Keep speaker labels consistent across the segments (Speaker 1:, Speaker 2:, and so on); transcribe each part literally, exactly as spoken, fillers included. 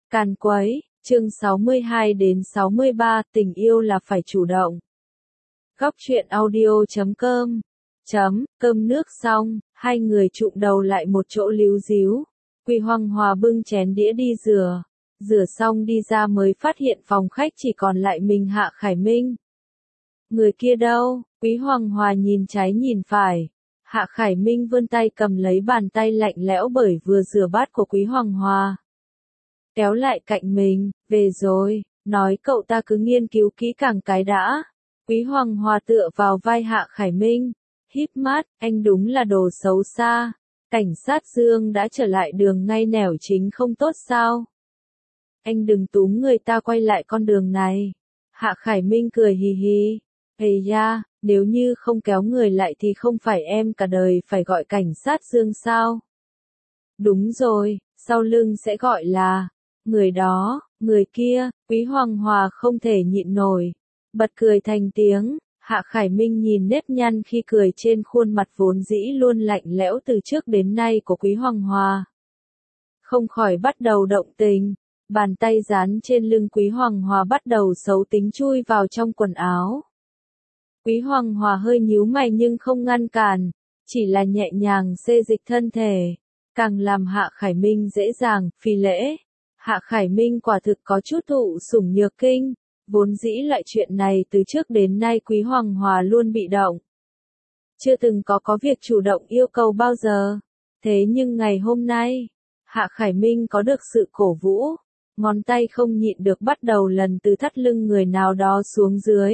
Speaker 1: Càn quấy, chương sáu mươi hai đến sáu mươi ba, tình yêu là phải chủ động. Góc truyện audio chấm com chấm, cơm nước xong, hai người chụm đầu lại một chỗ líu ríu. Quý Hoàng Hòa bưng chén đĩa đi rửa. Rửa xong đi ra mới phát hiện phòng khách chỉ còn lại mình Hạ Khải Minh. Người kia đâu? Quý Hoàng Hòa nhìn trái nhìn phải. Hạ Khải Minh vươn tay cầm lấy bàn tay lạnh lẽo bởi vừa rửa bát của Quý Hoàng Hòa. Kéo lại cạnh mình, về rồi, nói cậu ta cứ nghiên cứu kỹ càng cái đã. Quý Hoàng Hòa tựa vào vai Hạ Khải Minh, híp mắt, anh đúng là đồ xấu xa. Cảnh sát Dương đã trở lại đường ngay nẻo chính không tốt sao? Anh đừng túm người ta quay lại con đường này. Hạ Khải Minh cười hì hì. Ây da, nếu như không kéo người lại thì không phải em cả đời phải gọi cảnh sát Dương sao? Đúng rồi, sau lưng sẽ gọi là người đó, người kia. Quý Hoàng Hòa không thể nhịn nổi, bật cười thành tiếng. Hạ Khải Minh nhìn nếp nhăn khi cười trên khuôn mặt vốn dĩ luôn lạnh lẽo từ trước đến nay của Quý Hoàng Hòa. Không khỏi bắt đầu động tình, bàn tay dán trên lưng Quý Hoàng Hòa bắt đầu xấu tính chui vào trong quần áo. Quý Hoàng Hòa hơi nhíu mày nhưng không ngăn cản, chỉ là nhẹ nhàng xê dịch thân thể, càng làm Hạ Khải Minh dễ dàng, phi lễ. Hạ Khải Minh quả thực có chút thụ sủng nhược kinh. Vốn dĩ loại chuyện này từ trước đến nay Quý Hoàng Hòa luôn bị động. Chưa từng có có việc chủ động yêu cầu bao giờ. Thế nhưng ngày hôm nay, Hạ Khải Minh có được sự cổ vũ. Ngón tay không nhịn được bắt đầu lần từ thắt lưng người nào đó xuống dưới.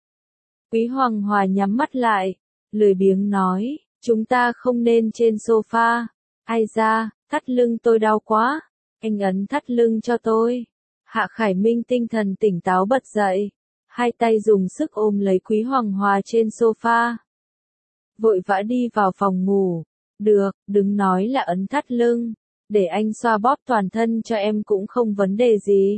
Speaker 1: Quý Hoàng Hòa nhắm mắt lại, lười biếng nói, chúng ta không nên trên sofa. Ai da, thắt lưng tôi đau quá. Anh ấn thắt lưng cho tôi. Hạ Khải Minh tinh thần tỉnh táo bật dậy, hai tay dùng sức ôm lấy Quý Hoàng Hòa trên sofa. Vội vã đi vào phòng ngủ. Được, đừng nói là ấn thắt lưng, để anh xoa bóp toàn thân cho em cũng không vấn đề gì.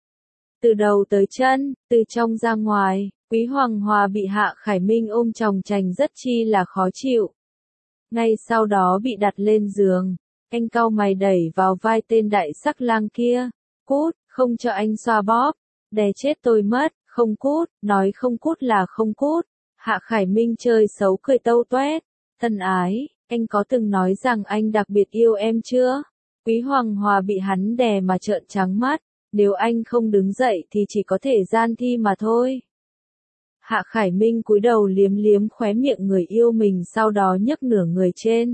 Speaker 1: Từ đầu tới chân, từ trong ra ngoài, Quý Hoàng Hòa bị Hạ Khải Minh ôm chòng chành rất chi là khó chịu. Ngay sau đó bị đặt lên giường, anh cau mày đẩy vào vai tên đại sắc lang kia. Cút, không cho anh xoa bóp, đè chết tôi mất, không cút, nói không cút là không cút. Hạ Khải Minh chơi xấu cười tâu toét, thân ái, anh có từng nói rằng anh đặc biệt yêu em chưa? Quý Hoàng Hòa bị hắn đè mà trợn trắng mắt, nếu anh không đứng dậy thì chỉ có thể gian thi mà thôi. Hạ Khải Minh cúi đầu liếm liếm khóe miệng người yêu mình sau đó nhấc nửa người trên.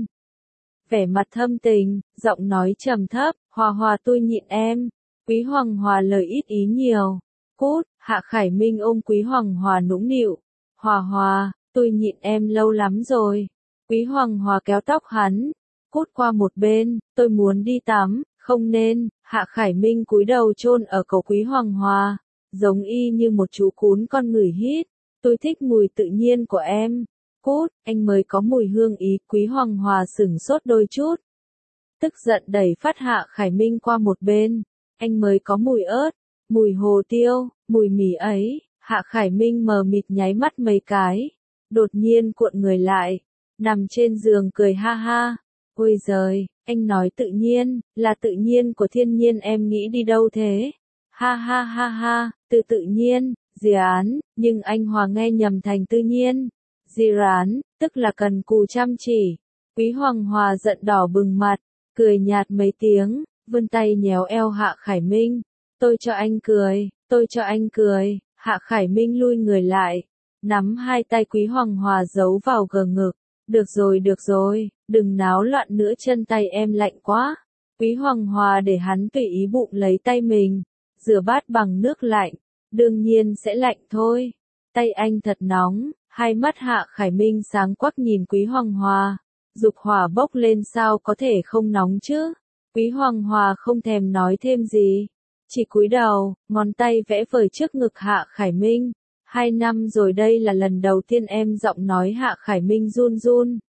Speaker 1: Vẻ mặt thâm tình, giọng nói trầm thấp, Hòa Hòa tôi nhịn em. Quý Hoàng Hòa lời ít ý nhiều. Cút, Hạ Khải Minh ôm Quý Hoàng Hòa nũng nịu. Hòa Hòa, tôi nhịn em lâu lắm rồi. Quý Hoàng Hòa kéo tóc hắn. Cút qua một bên, tôi muốn đi tắm, không nên. Hạ Khải Minh cúi đầu chôn ở cổ Quý Hoàng Hòa, giống y như một chú cún con ngửi hít. Tôi thích mùi tự nhiên của em. Cút, anh mới có mùi hương ý. Quý Hoàng Hòa sửng sốt đôi chút. Tức giận đẩy phát Hạ Khải Minh qua một bên. Anh mới có mùi ớt, mùi hồ tiêu, mùi mì ấy. Hạ Khải Minh mờ mịt nháy mắt mấy cái, đột nhiên cuộn người lại, nằm trên giường cười ha ha. Ôi giời, anh nói tự nhiên, là tự nhiên của thiên nhiên, em nghĩ đi đâu thế? Ha ha ha ha, từ tự nhiên, dì án, nhưng anh Hòa nghe nhầm thành tự nhiên. Dì rán, tức là cần cù chăm chỉ. Quý Hoàng Hòa giận đỏ bừng mặt, cười nhạt mấy tiếng. Vươn tay nhéo eo Hạ Khải Minh. Tôi cho anh cười, tôi cho anh cười. Hạ Khải Minh lui người lại, nắm hai tay Quý Hoàng Hòa giấu vào gờ ngực. Được rồi được rồi, đừng náo loạn nữa, chân tay em lạnh quá. Quý Hoàng Hòa để hắn tùy ý bụng lấy tay mình, rửa bát bằng nước lạnh, đương nhiên sẽ lạnh thôi. Tay anh thật nóng, hai mắt Hạ Khải Minh sáng quắc nhìn Quý Hoàng Hòa, dục hỏa bốc lên sao có thể không nóng chứ. Quý Hoàng Hòa không thèm nói thêm gì, chỉ cúi đầu, ngón tay vẽ vời trước ngực Hạ Khải Minh. Hai năm rồi đây là lần đầu tiên em. Giọng nói Hạ Khải Minh run run.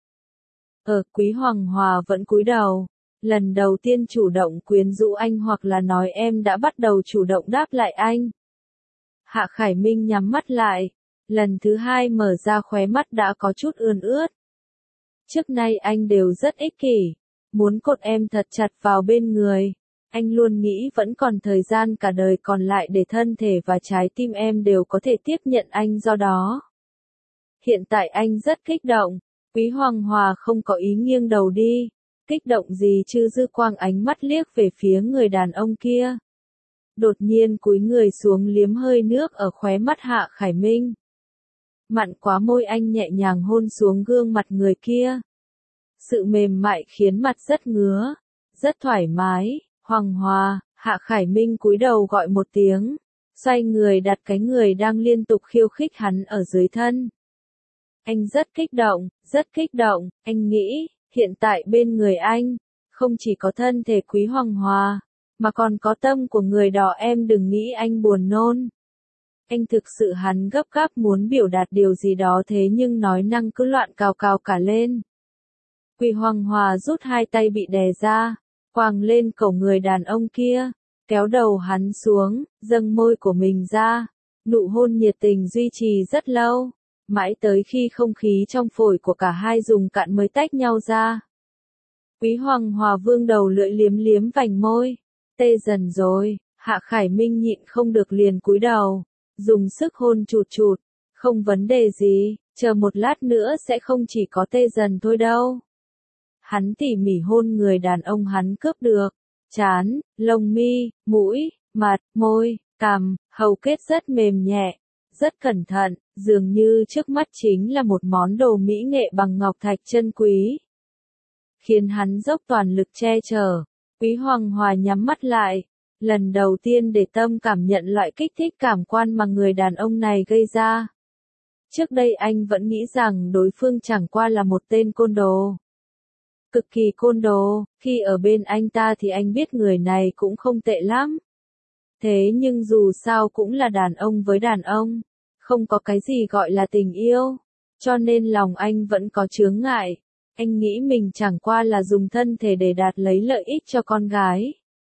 Speaker 1: Ờ, Quý Hoàng Hòa vẫn cúi đầu. Lần đầu tiên chủ động quyến rũ anh hoặc là nói em đã bắt đầu chủ động đáp lại anh. Hạ Khải Minh nhắm mắt lại. Lần thứ hai mở ra khóe mắt đã có chút ươn ướt. Trước nay anh đều rất ích kỷ. Muốn cột em thật chặt vào bên người. Anh luôn nghĩ vẫn còn thời gian cả đời còn lại để thân thể và trái tim em đều có thể tiếp nhận anh do đó. Hiện tại anh rất kích động. Quý Hoàng Hòa không có ý nghiêng đầu đi. Kích động gì chứ, dư quang ánh mắt liếc về phía người đàn ông kia. Đột nhiên cúi người xuống liếm hơi nước ở khóe mắt Hạ Khải Minh. Mặn quá, môi anh nhẹ nhàng hôn xuống gương mặt người kia. Sự mềm mại khiến mặt rất ngứa, rất thoải mái. Hoàng Hòa, Hạ Khải Minh cúi đầu gọi một tiếng, xoay người đặt cái người đang liên tục khiêu khích hắn ở dưới thân. Anh rất kích động, rất kích động, anh nghĩ, hiện tại bên người anh, không chỉ có thân thể Quý Hoàng Hòa, mà còn có tâm của người đó. Em đừng nghĩ anh buồn nôn. Anh thực sự hắn gấp gáp muốn biểu đạt điều gì đó, thế nhưng nói năng cứ loạn cào cào cả lên. Quý Hoàng Hòa rút hai tay bị đè ra, quàng lên cổ người đàn ông kia, kéo đầu hắn xuống, dâng môi của mình ra. Nụ hôn nhiệt tình duy trì rất lâu, mãi tới khi không khí trong phổi của cả hai dùng cạn mới tách nhau ra. Quý Hoàng Hòa vương đầu lưỡi liếm liếm vành môi. Tê dần rồi. Hạ Khải Minh nhịn không được liền cúi đầu, dùng sức hôn chụt chụt. Không vấn đề gì, chờ một lát nữa sẽ không chỉ có tê dần thôi đâu. Hắn tỉ mỉ hôn người đàn ông hắn cướp được. Trán, lông mi, mũi, mặt, môi, cằm, hầu kết rất mềm nhẹ, rất cẩn thận, dường như trước mắt chính là một món đồ mỹ nghệ bằng ngọc thạch chân quý. Khiến hắn dốc toàn lực che chở. Quý Hoàng Hòa nhắm mắt lại, lần đầu tiên để tâm cảm nhận loại kích thích cảm quan mà người đàn ông này gây ra. Trước đây anh vẫn nghĩ rằng đối phương chẳng qua là một tên côn đồ. Cực kỳ côn đồ, khi ở bên anh ta thì anh biết người này cũng không tệ lắm. Thế nhưng dù sao cũng là đàn ông với đàn ông, không có cái gì gọi là tình yêu, cho nên lòng anh vẫn có chướng ngại. Anh nghĩ mình chẳng qua là dùng thân thể để đạt lấy lợi ích cho con gái.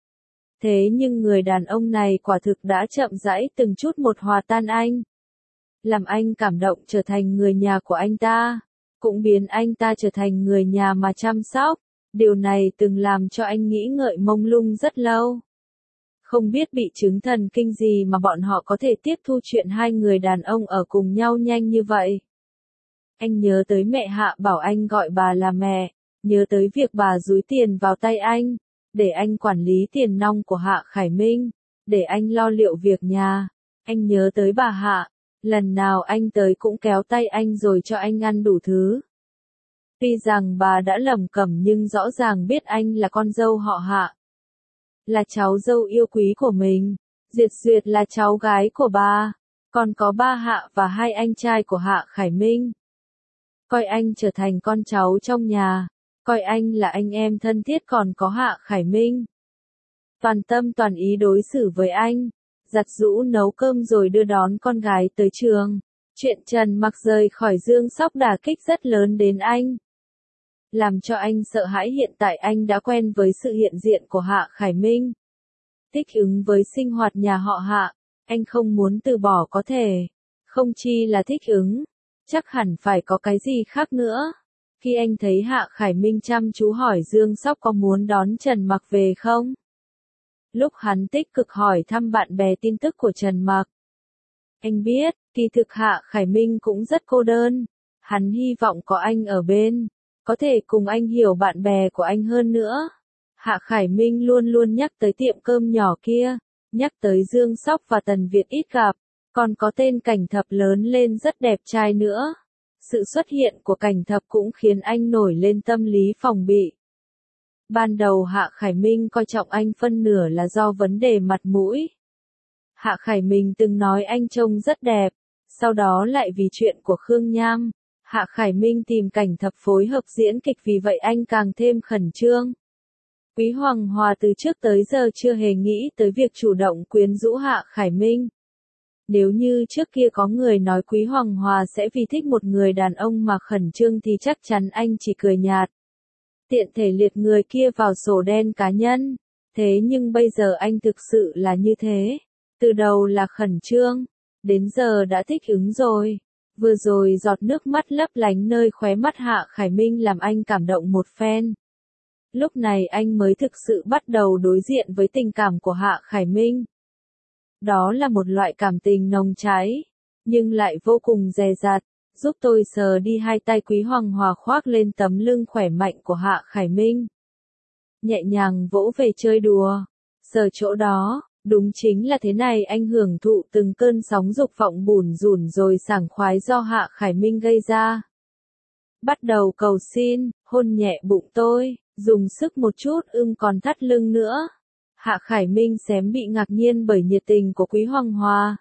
Speaker 1: Thế nhưng người đàn ông này quả thực đã chậm rãi từng chút một hòa tan anh. Làm anh cảm động trở thành người nhà của anh ta, cũng biến anh ta trở thành người nhà mà chăm sóc. Điều này từng làm cho anh nghĩ ngợi mông lung rất lâu. Không biết bị chứng thần kinh gì mà bọn họ có thể tiếp thu chuyện hai người đàn ông ở cùng nhau nhanh như vậy. Anh nhớ tới mẹ Hạ bảo anh gọi bà là mẹ, nhớ tới việc bà dúi tiền vào tay anh, để anh quản lý tiền nong của Hạ Khải Minh, để anh lo liệu việc nhà. Anh nhớ tới bà Hạ, lần nào anh tới cũng kéo tay anh rồi cho anh ăn đủ thứ. Tuy rằng bà đã lẩm cẩm nhưng rõ ràng biết anh là con dâu họ Hạ, là cháu dâu yêu quý của mình. Diệt Duyệt là cháu gái của bà, còn có ba Hạ và hai anh trai của Hạ Khải Minh. Coi anh trở thành con cháu trong nhà, coi anh là anh em thân thiết, còn có Hạ Khải Minh. Toàn tâm toàn ý đối xử với anh, giặt giũ nấu cơm rồi đưa đón con gái tới trường. Chuyện Trần Mặc rời khỏi Dương Sóc đả kích rất lớn đến anh, làm cho anh sợ hãi. Hiện tại anh đã quen với sự hiện diện của Hạ Khải Minh, thích ứng với sinh hoạt nhà họ Hạ. Anh không muốn từ bỏ, có thể không chi là thích ứng, chắc hẳn phải có cái gì khác nữa. Khi anh thấy Hạ Khải Minh chăm chú hỏi Dương Sóc có muốn đón Trần Mặc về không, lúc hắn tích cực hỏi thăm bạn bè tin tức của Trần Mặc, anh biết, kỳ thực Hạ Khải Minh cũng rất cô đơn. Hắn hy vọng có anh ở bên, có thể cùng anh hiểu bạn bè của anh hơn nữa. Hạ Khải Minh luôn luôn nhắc tới tiệm cơm nhỏ kia, nhắc tới Dương Sóc và Tần Việt ít gặp, còn có tên Cảnh Thập lớn lên rất đẹp trai nữa. Sự xuất hiện của Cảnh Thập cũng khiến anh nổi lên tâm lý phòng bị. Ban đầu Hạ Khải Minh coi trọng anh phân nửa là do vấn đề mặt mũi. Hạ Khải Minh từng nói anh trông rất đẹp, sau đó lại vì chuyện của Khương Nham, Hạ Khải Minh tìm Cảnh Thập phối hợp diễn kịch, vì vậy anh càng thêm khẩn trương. Quý Hoàng Hòa từ trước tới giờ chưa hề nghĩ tới việc chủ động quyến rũ Hạ Khải Minh. Nếu như trước kia có người nói Quý Hoàng Hòa sẽ vì thích một người đàn ông mà khẩn trương thì chắc chắn anh chỉ cười nhạt, tiện thể liệt người kia vào sổ đen cá nhân. Thế nhưng bây giờ anh thực sự là như thế. Từ đầu là khẩn trương, đến giờ đã thích ứng rồi. Vừa rồi giọt nước mắt lấp lánh nơi khóe mắt Hạ Khải Minh làm anh cảm động một phen. Lúc này anh mới thực sự bắt đầu đối diện với tình cảm của Hạ Khải Minh. Đó là một loại cảm tình nồng cháy, nhưng lại vô cùng dè dặt. Giúp tôi sờ đi, hai tay Quý Hoàng Hòa khoác lên tấm lưng khỏe mạnh của Hạ Khải Minh. Nhẹ nhàng vỗ về chơi đùa, sờ chỗ đó, đúng chính là thế này, anh hưởng thụ từng cơn sóng dục vọng bủn rủn rồi sảng khoái do Hạ Khải Minh gây ra. Bắt đầu cầu xin, hôn nhẹ bụng tôi, dùng sức một chút, ưng còn thắt lưng nữa. Hạ Khải Minh xém bị ngạc nhiên bởi nhiệt tình của Quý Hoàng Hòa.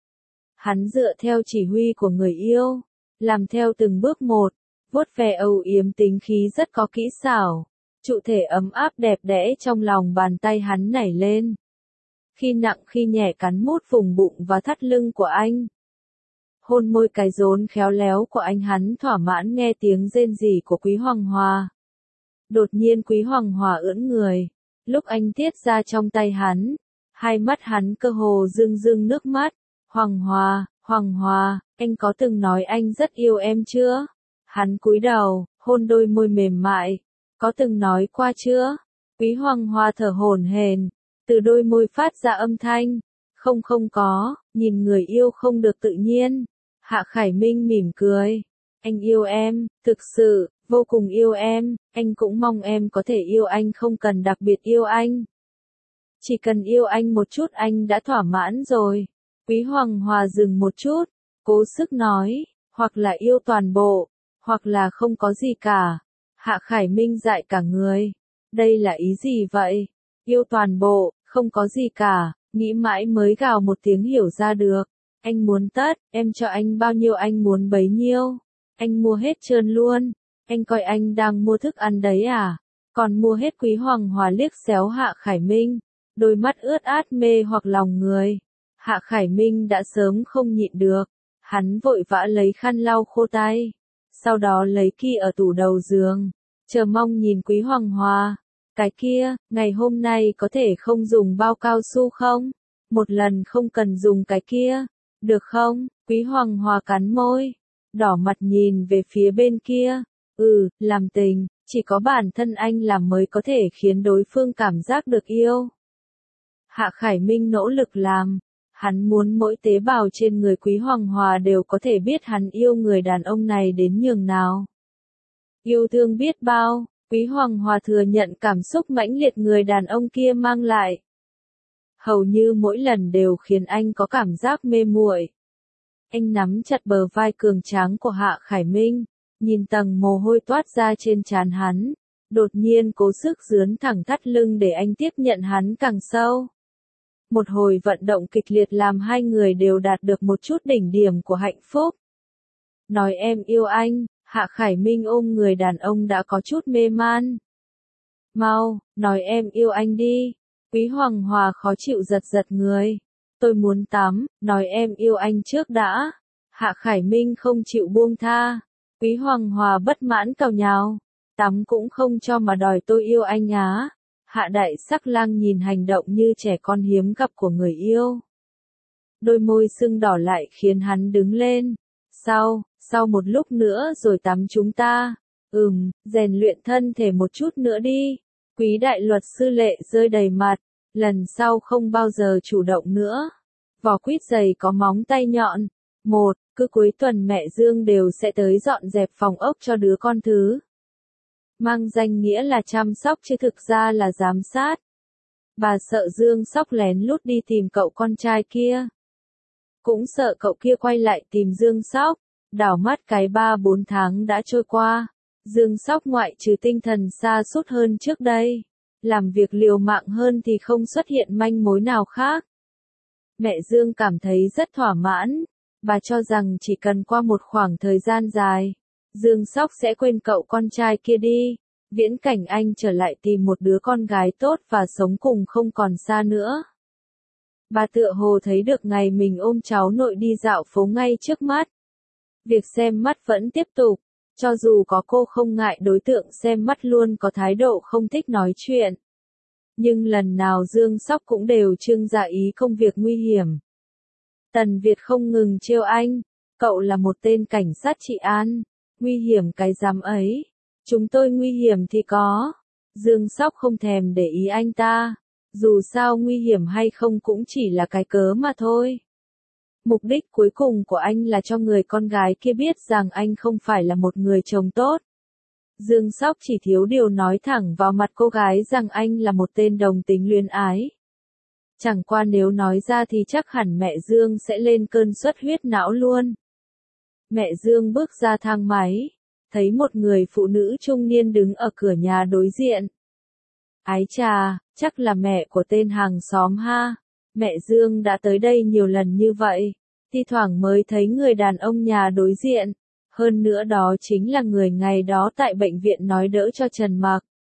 Speaker 1: Hắn dựa theo chỉ huy của người yêu, làm theo từng bước một, vuốt ve âu yếm tính khí rất có kỹ xảo. Trụ thể ấm áp đẹp đẽ trong lòng bàn tay hắn nảy lên. Khi nặng khi nhẹ cắn mút vùng bụng và thắt lưng của anh. Hôn môi cái rốn khéo léo của anh, hắn thỏa mãn nghe tiếng rên rỉ của Quý Hoàng Hòa. Đột nhiên Quý Hoàng Hòa ưỡn người. Lúc anh tiết ra trong tay hắn, hai mắt hắn cơ hồ rưng rưng nước mắt. Hoàng Hòa, Hoàng Hòa, anh có từng nói anh rất yêu em chưa? Hắn cúi đầu, hôn đôi môi mềm mại. Có từng nói qua chưa? Quý Hoàng Hòa thở hổn hển, từ đôi môi phát ra âm thanh. Không không có, nhìn người yêu không được tự nhiên. Hạ Khải Minh mỉm cười. Anh yêu em, thực sự, vô cùng yêu em, anh cũng mong em có thể yêu anh, không cần đặc biệt yêu anh. Chỉ cần yêu anh một chút anh đã thỏa mãn rồi. Quý Hoàng Hòa dừng một chút, cố sức nói, hoặc là yêu toàn bộ, hoặc là không có gì cả. Hạ Khải Minh dại cả người. Đây là ý gì vậy? Yêu toàn bộ, không có gì cả, nghĩ mãi mới gào một tiếng hiểu ra được. Anh muốn tất, em cho anh bao nhiêu anh muốn bấy nhiêu. Anh mua hết trơn luôn. Anh coi anh đang mua thức ăn đấy à? Còn mua hết. Quý Hoàng Hòa liếc xéo Hạ Khải Minh, đôi mắt ướt át mê hoặc lòng người. Hạ Khải Minh đã sớm không nhịn được. Hắn vội vã lấy khăn lau khô tay. Sau đó lấy ki ở tủ đầu giường. Chờ mong nhìn Quý Hoàng Hòa. Cái kia, ngày hôm nay có thể không dùng bao cao su không? Một lần không cần dùng cái kia. Được không? Quý Hoàng Hòa cắn môi. Đỏ mặt nhìn về phía bên kia. Ừ, làm tình, chỉ có bản thân anh làm mới có thể khiến đối phương cảm giác được yêu. Hạ Khải Minh nỗ lực làm. Hắn muốn mỗi tế bào trên người Quý Hoàng Hòa đều có thể biết hắn yêu người đàn ông này đến nhường nào. Yêu thương biết bao, Quý Hoàng Hòa thừa nhận cảm xúc mãnh liệt người đàn ông kia mang lại. Hầu như mỗi lần đều khiến anh có cảm giác mê muội. Anh nắm chặt bờ vai cường tráng của Hạ Khải Minh, nhìn tầng mồ hôi toát ra trên trán hắn, đột nhiên cố sức dướn thẳng thắt lưng để anh tiếp nhận hắn càng sâu. Một hồi vận động kịch liệt làm hai người đều đạt được một chút đỉnh điểm của hạnh phúc. Nói em yêu anh, Hạ Khải Minh ôm người đàn ông đã có chút mê man. Mau, nói em yêu anh đi. Quý Hoàng Hòa khó chịu giật giật người. Tôi muốn tắm, nói em yêu anh trước đã. Hạ Khải Minh không chịu buông tha. Quý Hoàng Hòa bất mãn cào nhào. Tắm cũng không cho mà đòi tôi yêu anh á. Hạ Đại Sắc Lang nhìn hành động như trẻ con hiếm gặp của người yêu. Đôi môi sưng đỏ lại khiến hắn đứng lên. Sau, sau một lúc nữa rồi tắm chúng ta. Ừm, rèn luyện thân thể một chút nữa đi. Quý đại luật sư Lệ rơi đầy mặt. Lần sau không bao giờ chủ động nữa. Vỏ quýt giày có móng tay nhọn. Một, cứ cuối tuần mẹ Dương đều sẽ tới dọn dẹp phòng ốc cho đứa con thứ. Mang danh nghĩa là chăm sóc chứ thực ra là giám sát. Bà sợ Dương Sóc lén lút đi tìm cậu con trai kia. Cũng sợ cậu kia quay lại tìm Dương Sóc. Đảo mắt cái ba bốn tháng đã trôi qua. Dương Sóc ngoại trừ tinh thần sa sút hơn trước đây. Làm việc liều mạng hơn thì không xuất hiện manh mối nào khác. Mẹ Dương cảm thấy rất thỏa mãn. Bà cho rằng chỉ cần qua một khoảng thời gian dài, Dương Sóc sẽ quên cậu con trai kia đi. Viễn cảnh anh trở lại tìm một đứa con gái tốt và sống cùng không còn xa nữa. Bà tựa hồ thấy được ngày mình ôm cháu nội đi dạo phố ngay trước mắt. Việc xem mắt vẫn tiếp tục. Cho dù có cô không ngại đối tượng xem mắt luôn có thái độ không thích nói chuyện. Nhưng lần nào Dương Sóc cũng đều trưng ra ý công việc nguy hiểm. Tần Việt không ngừng trêu anh. Cậu là một tên cảnh sát trị an. Nguy hiểm cái dám ấy. Chúng tôi nguy hiểm thì có. Dương Sóc không thèm để ý anh ta. Dù sao nguy hiểm hay không cũng chỉ là cái cớ mà thôi. Mục đích cuối cùng của anh là cho người con gái kia biết rằng anh không phải là một người chồng tốt. Dương Sóc chỉ thiếu điều nói thẳng vào mặt cô gái rằng anh là một tên đồng tính luyến ái. Chẳng qua nếu nói ra thì chắc hẳn mẹ Dương sẽ lên cơn xuất huyết não luôn. Mẹ Dương bước ra thang máy, thấy một người phụ nữ trung niên đứng ở cửa nhà đối diện. Ái chà, chắc là mẹ của tên hàng xóm ha. Mẹ Dương đã tới đây nhiều lần như vậy, thi thoảng mới thấy người đàn ông nhà đối diện. Hơn nữa đó chính là người ngày đó tại bệnh viện nói đỡ cho Trần Mặc.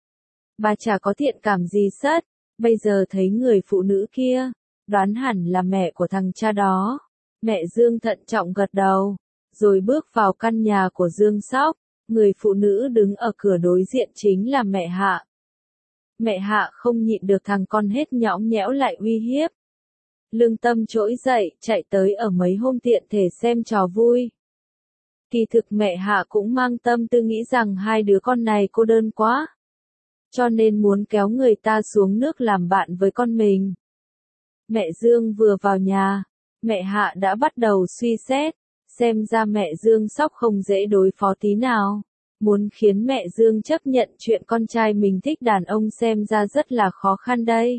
Speaker 1: Bà chả có thiện cảm gì sất, bây giờ thấy người phụ nữ kia, đoán hẳn là mẹ của thằng cha đó. Mẹ Dương thận trọng gật đầu, rồi bước vào căn nhà của Dương Sóc. Người phụ nữ đứng ở cửa đối diện chính là mẹ Hạ. Mẹ Hạ không nhịn được thằng con hết nhõng nhẽo lại uy hiếp. Lương tâm trỗi dậy, chạy tới ở mấy hôm tiện thể xem trò vui. Kỳ thực mẹ Hạ cũng mang tâm tư nghĩ rằng hai đứa con này cô đơn quá. Cho nên muốn kéo người ta xuống nước làm bạn với con mình. Mẹ Dương vừa vào nhà, mẹ Hạ đã bắt đầu suy xét, xem ra mẹ Dương Sóc không dễ đối phó tí nào. Muốn khiến mẹ Dương chấp nhận chuyện con trai mình thích đàn ông xem ra rất là khó khăn đây.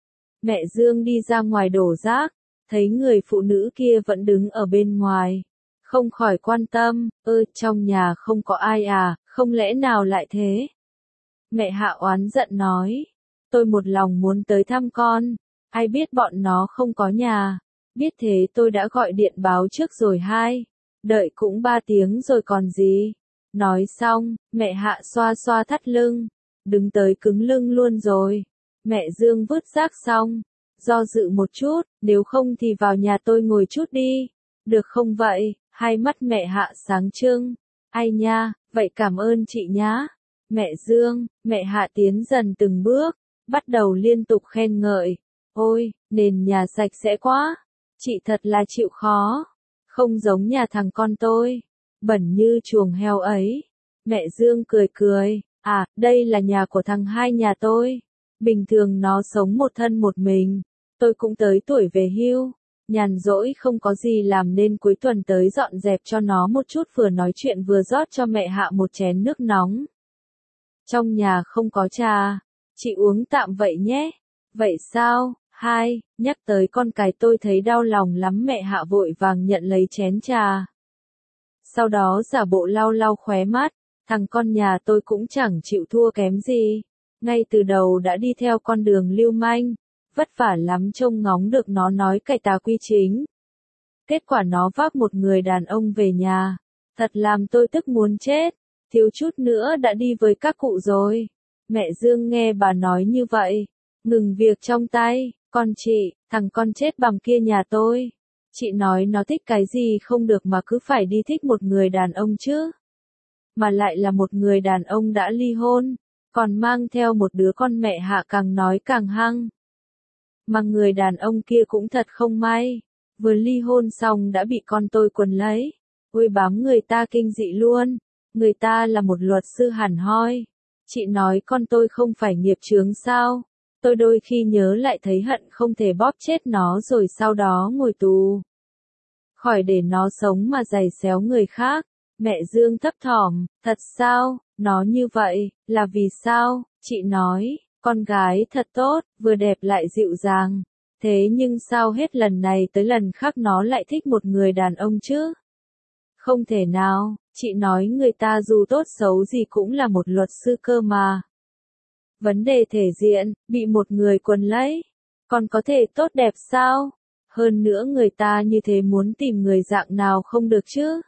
Speaker 1: Mẹ Dương đi ra ngoài đổ rác, thấy người phụ nữ kia vẫn đứng ở bên ngoài. Không khỏi quan tâm, ơ, trong nhà không có ai à, không lẽ nào lại thế? Mẹ Hạ oán giận nói, tôi một lòng muốn tới thăm con, ai biết bọn nó không có nhà, biết thế tôi đã gọi điện báo trước rồi hai, đợi cũng ba tiếng rồi còn gì. Nói xong, mẹ Hạ xoa xoa thắt lưng, đứng tới cứng lưng luôn rồi. Mẹ Dương vứt rác xong, do dự một chút, nếu không thì vào nhà tôi ngồi chút đi, được không vậy? Hai mắt mẹ Hạ sáng trưng, ai nha, vậy cảm ơn chị nhá. Mẹ Dương, mẹ Hạ tiến dần từng bước, bắt đầu liên tục khen ngợi. Ôi, nền nhà sạch sẽ quá, chị thật là chịu khó, không giống nhà thằng con tôi, bẩn như chuồng heo ấy. Mẹ Dương cười cười, à, đây là nhà của thằng hai nhà tôi, bình thường nó sống một thân một mình, tôi cũng tới tuổi về hưu. Nhàn rỗi không có gì làm nên cuối tuần tới dọn dẹp cho nó một chút, vừa nói chuyện vừa rót cho mẹ Hạ một chén nước nóng. Trong nhà không có trà, chị uống tạm vậy nhé. Vậy sao? Hai, nhắc tới con cái tôi thấy đau lòng lắm. Mẹ Hạ vội vàng nhận lấy chén trà. Sau đó giả bộ lau lau khóe mắt, thằng con nhà tôi cũng chẳng chịu thua kém gì. Ngay từ đầu đã đi theo con đường lưu manh. Vất vả lắm trông ngóng được nó nói cải tà quy chính. Kết quả nó vác một người đàn ông về nhà. Thật làm tôi tức muốn chết. Thiếu chút nữa đã đi với các cụ rồi. Mẹ Dương nghe bà nói như vậy, ngừng việc trong tay. Con chị, thằng con chết bằm kia nhà tôi. Chị nói nó thích cái gì không được mà cứ phải đi thích một người đàn ông chứ. Mà lại là một người đàn ông đã ly hôn. Còn mang theo một đứa con. Mẹ Hạ càng nói càng hăng. Mà người đàn ông kia cũng thật không may, vừa ly hôn xong đã bị con tôi quấn lấy. Ôi bám người ta kinh dị luôn, người ta là một luật sư hẳn hoi. Chị nói con tôi không phải nghiệp chướng sao? Tôi đôi khi nhớ lại thấy hận không thể bóp chết nó rồi sau đó ngồi tù. Khỏi để nó sống mà giày xéo người khác. Mẹ Dương thấp thỏm, thật sao? Nó như vậy, là vì sao? Chị nói. Con gái thật tốt, vừa đẹp lại dịu dàng. Thế nhưng sao hết lần này tới lần khác nó lại thích một người đàn ông chứ? Không thể nào, chị nói người ta dù tốt xấu gì cũng là một luật sư cơ mà. Vấn đề thể diện, bị một người quấn lấy, còn có thể tốt đẹp sao? Hơn nữa người ta như thế muốn tìm người dạng nào không được chứ?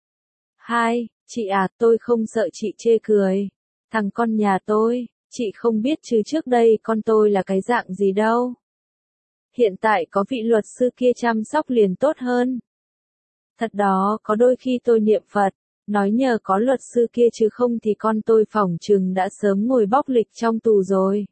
Speaker 1: Hai, chị à, tôi không sợ chị chê cười. Thằng con nhà tôi. Chị không biết chứ trước đây con tôi là cái dạng gì đâu. Hiện tại có vị luật sư kia chăm sóc liền tốt hơn. Thật đó, có đôi khi tôi niệm Phật, nói nhờ có luật sư kia chứ không thì con tôi phỏng chừng đã sớm ngồi bóc lịch trong tù rồi.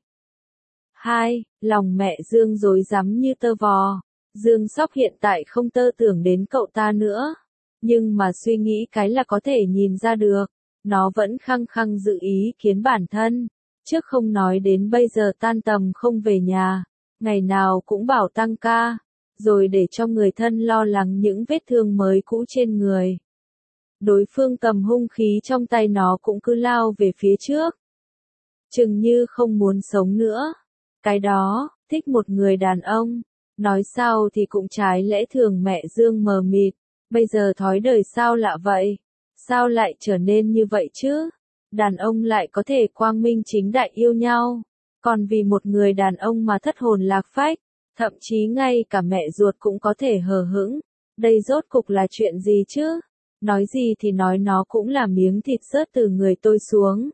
Speaker 1: Hai, lòng mẹ Dương rối rắm như tơ vò. Dương Sóc hiện tại không tơ tưởng đến cậu ta nữa. Nhưng mà suy nghĩ cái là có thể nhìn ra được. Nó vẫn khăng khăng giữ ý kiến bản thân. Trước không nói đến bây giờ tan tầm không về nhà, ngày nào cũng bảo tăng ca, rồi để cho người thân lo lắng những vết thương mới cũ trên người. Đối phương cầm hung khí trong tay nó cũng cứ lao về phía trước. Chừng như không muốn sống nữa. Cái đó, thích một người đàn ông. Nói sao thì cũng trái lẽ thường. Mẹ Dương mờ mịt. Bây giờ thói đời sao lạ vậy? Sao lại trở nên như vậy chứ? Đàn ông lại có thể quang minh chính đại yêu nhau. Còn vì một người đàn ông mà thất hồn lạc phách. Thậm chí ngay cả mẹ ruột cũng có thể hờ hững. Đây rốt cục là chuyện gì chứ? Nói gì thì nói, nó cũng là miếng thịt rớt từ người tôi xuống.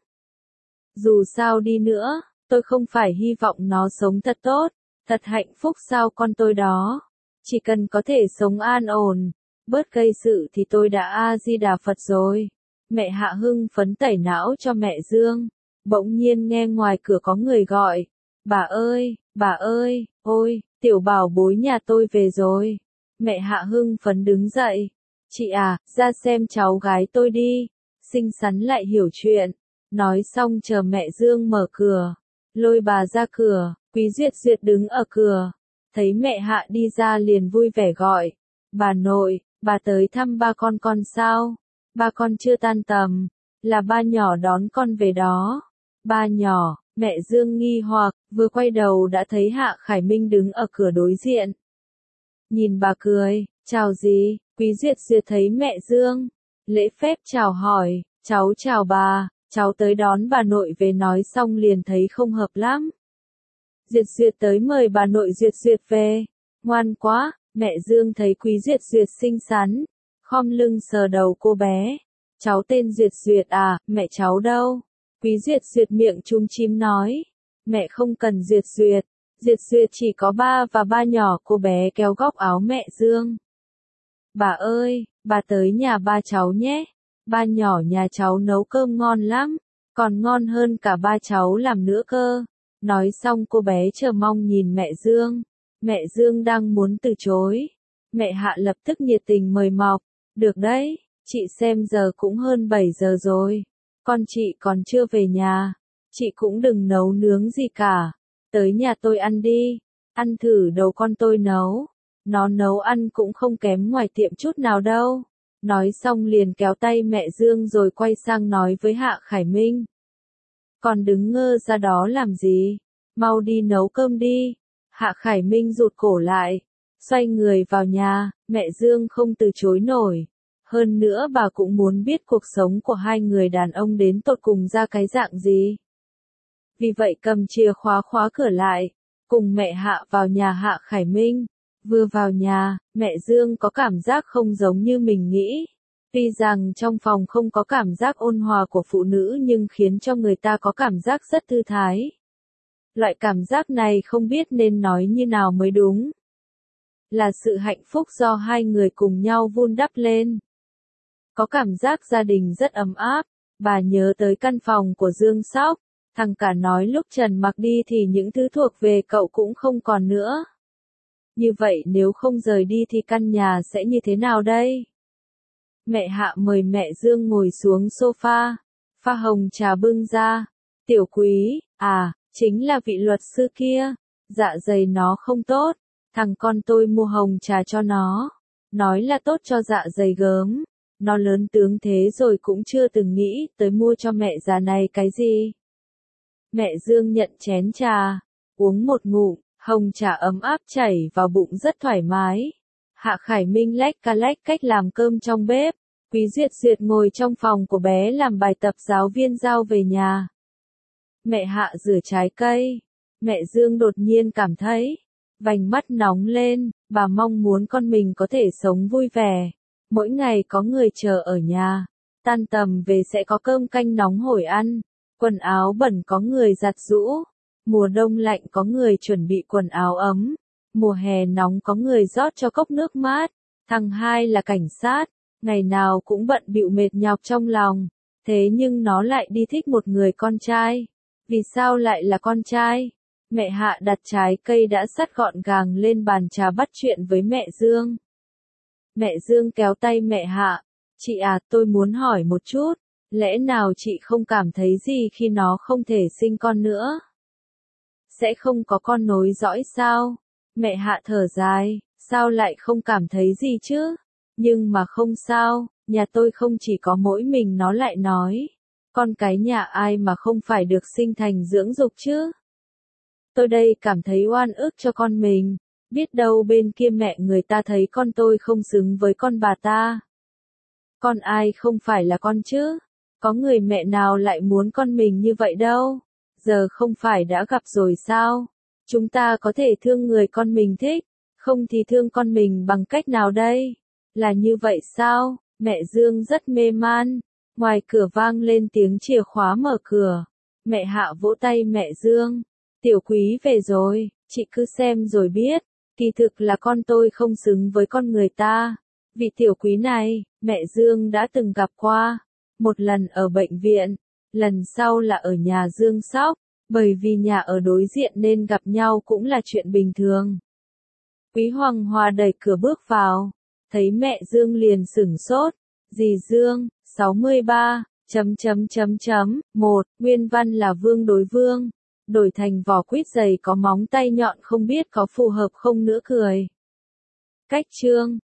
Speaker 1: Dù sao đi nữa, tôi không phải hy vọng nó sống thật tốt, thật hạnh phúc sao con tôi đó. Chỉ cần có thể sống an ổn, bớt gây sự thì tôi đã A-di-đà Phật rồi. Mẹ Hạ hưng phấn tẩy não cho mẹ Dương. Bỗng nhiên nghe ngoài cửa có người gọi. Bà ơi, bà ơi, ôi, tiểu bảo bối nhà tôi về rồi. Mẹ Hạ hưng phấn đứng dậy. Chị à, ra xem cháu gái tôi đi. Xinh xắn lại hiểu chuyện. Nói xong chờ mẹ Dương mở cửa. Lôi bà ra cửa. Quý Duyệt Duyệt đứng ở cửa. Thấy mẹ Hạ đi ra liền vui vẻ gọi. Bà nội, bà tới thăm ba con con sao? Ba con chưa tan tầm. Là ba nhỏ đón con về đó. Ba nhỏ, mẹ Dương nghi hoặc, vừa quay đầu đã thấy Hạ Khải Minh đứng ở cửa đối diện. Nhìn bà cười, chào gì? Quý Duyệt Duyệt thấy mẹ Dương, lễ phép chào hỏi, cháu chào bà, cháu tới đón bà nội về. Nói xong liền thấy không hợp lắm. Duyệt Duyệt tới mời bà nội Duyệt Duyệt về, ngoan quá. Mẹ Dương thấy Quý Duyệt Duyệt xinh xắn, khom lưng sờ đầu cô bé. Cháu tên Duyệt Duyệt à, mẹ cháu đâu? Quý Duyệt Duyệt miệng chúm chím nói, mẹ không cần Duyệt Duyệt, Duyệt Duyệt chỉ có ba và ba nhỏ. Cô bé kéo góc áo mẹ Dương. Bà ơi, bà tới nhà ba cháu nhé, ba nhỏ nhà cháu nấu cơm ngon lắm, còn ngon hơn cả ba cháu làm nữa cơ. Nói xong cô bé chờ mong nhìn mẹ Dương. Mẹ Dương đang muốn từ chối. Mẹ Hạ lập tức nhiệt tình mời mọc, được đấy, chị xem giờ cũng hơn bảy giờ rồi. Con chị còn chưa về nhà, chị cũng đừng nấu nướng gì cả, tới nhà tôi ăn đi, ăn thử đầu con tôi nấu, nó nấu ăn cũng không kém ngoài tiệm chút nào đâu. Nói xong liền kéo tay mẹ Dương rồi quay sang nói với Hạ Khải Minh. Còn đứng ngơ ra đó làm gì, mau đi nấu cơm đi. Hạ Khải Minh rụt cổ lại, xoay người vào nhà. Mẹ Dương không từ chối nổi. Hơn nữa bà cũng muốn biết cuộc sống của hai người đàn ông đến tột cùng ra cái dạng gì. Vì vậy cầm chìa khóa khóa cửa lại, cùng mẹ Hạ vào nhà Hạ Khải Minh. Vừa vào nhà, mẹ Dương có cảm giác không giống như mình nghĩ. Tuy rằng trong phòng không có cảm giác ôn hòa của phụ nữ nhưng khiến cho người ta có cảm giác rất thư thái. Loại cảm giác này không biết nên nói như nào mới đúng. Là sự hạnh phúc do hai người cùng nhau vun đắp lên. Có cảm giác gia đình rất ấm áp. Bà nhớ tới căn phòng của Dương Sóc. Thằng cả nói lúc Trần Mặc đi thì những thứ thuộc về cậu cũng không còn nữa. Như vậy nếu không rời đi thì căn nhà sẽ như thế nào đây? Mẹ Hạ mời mẹ Dương ngồi xuống sofa. Pha hồng trà bưng ra. Tiểu Quý, à, chính là vị luật sư kia. Dạ dày nó không tốt. Thằng con tôi mua hồng trà cho nó. Nói là tốt cho dạ dày gớm. Nó lớn tướng thế rồi cũng chưa từng nghĩ tới mua cho mẹ già này cái gì. Mẹ Dương nhận chén trà. Uống một ngụm, hồng trà ấm áp chảy vào bụng rất thoải mái. Hạ Khải Minh lách ca lách cách làm cơm trong bếp. Quý Duyệt Duyệt ngồi trong phòng của bé làm bài tập giáo viên giao về nhà. Mẹ Hạ rửa trái cây. Mẹ Dương đột nhiên cảm thấy vành mắt nóng lên. Bà mong muốn con mình có thể sống vui vẻ. Mỗi ngày có người chờ ở nhà. Tan tầm về sẽ có cơm canh nóng hổi ăn. Quần áo bẩn có người giặt giũ. Mùa đông lạnh có người chuẩn bị quần áo ấm. Mùa hè nóng có người rót cho cốc nước mát. Thằng hai là cảnh sát. Ngày nào cũng bận bịu mệt nhọc trong lòng. Thế nhưng nó lại đi thích một người con trai. Vì sao lại là con trai? Mẹ Hạ đặt trái cây đã sắt gọn gàng lên bàn trà bắt chuyện với mẹ Dương. Mẹ Dương kéo tay mẹ Hạ. Chị à, tôi muốn hỏi một chút. Lẽ nào chị không cảm thấy gì khi nó không thể sinh con nữa? Sẽ không có con nối dõi sao? Mẹ Hạ thở dài, sao lại không cảm thấy gì chứ? Nhưng mà không sao, nhà tôi không chỉ có mỗi mình nó lại nói. Con cái nhà ai mà không phải được sinh thành dưỡng dục chứ? Tôi đây cảm thấy oan ức cho con mình. Biết đâu bên kia mẹ người ta thấy con tôi không xứng với con bà ta. Con ai không phải là con chứ? Có người mẹ nào lại muốn con mình như vậy đâu? Giờ không phải đã gặp rồi sao? Chúng ta có thể thương người con mình thích, không thì thương con mình bằng cách nào đây? Là như vậy sao? Mẹ Dương rất mê man. Ngoài cửa vang lên tiếng chìa khóa mở cửa. Mẹ Hạ vỗ tay mẹ Dương. Tiểu Quý về rồi, chị cứ xem rồi biết. Kỳ thực là con tôi không xứng với con người ta. Vị Tiểu Quý này, mẹ Dương đã từng gặp qua. Một lần ở bệnh viện, lần sau là ở nhà Dương Sóc. Bởi vì nhà ở đối diện nên gặp nhau cũng là chuyện bình thường. Quý Hoàng Hòa đẩy cửa bước vào. Thấy mẹ Dương liền sửng sốt. Dì Dương, sáu mươi ba, chấm chấm chấm chấm, một, nguyên văn là vương đối vương. Đổi thành vỏ quýt dày có móng tay nhọn không biết có phù hợp không nữa cười. Cách chương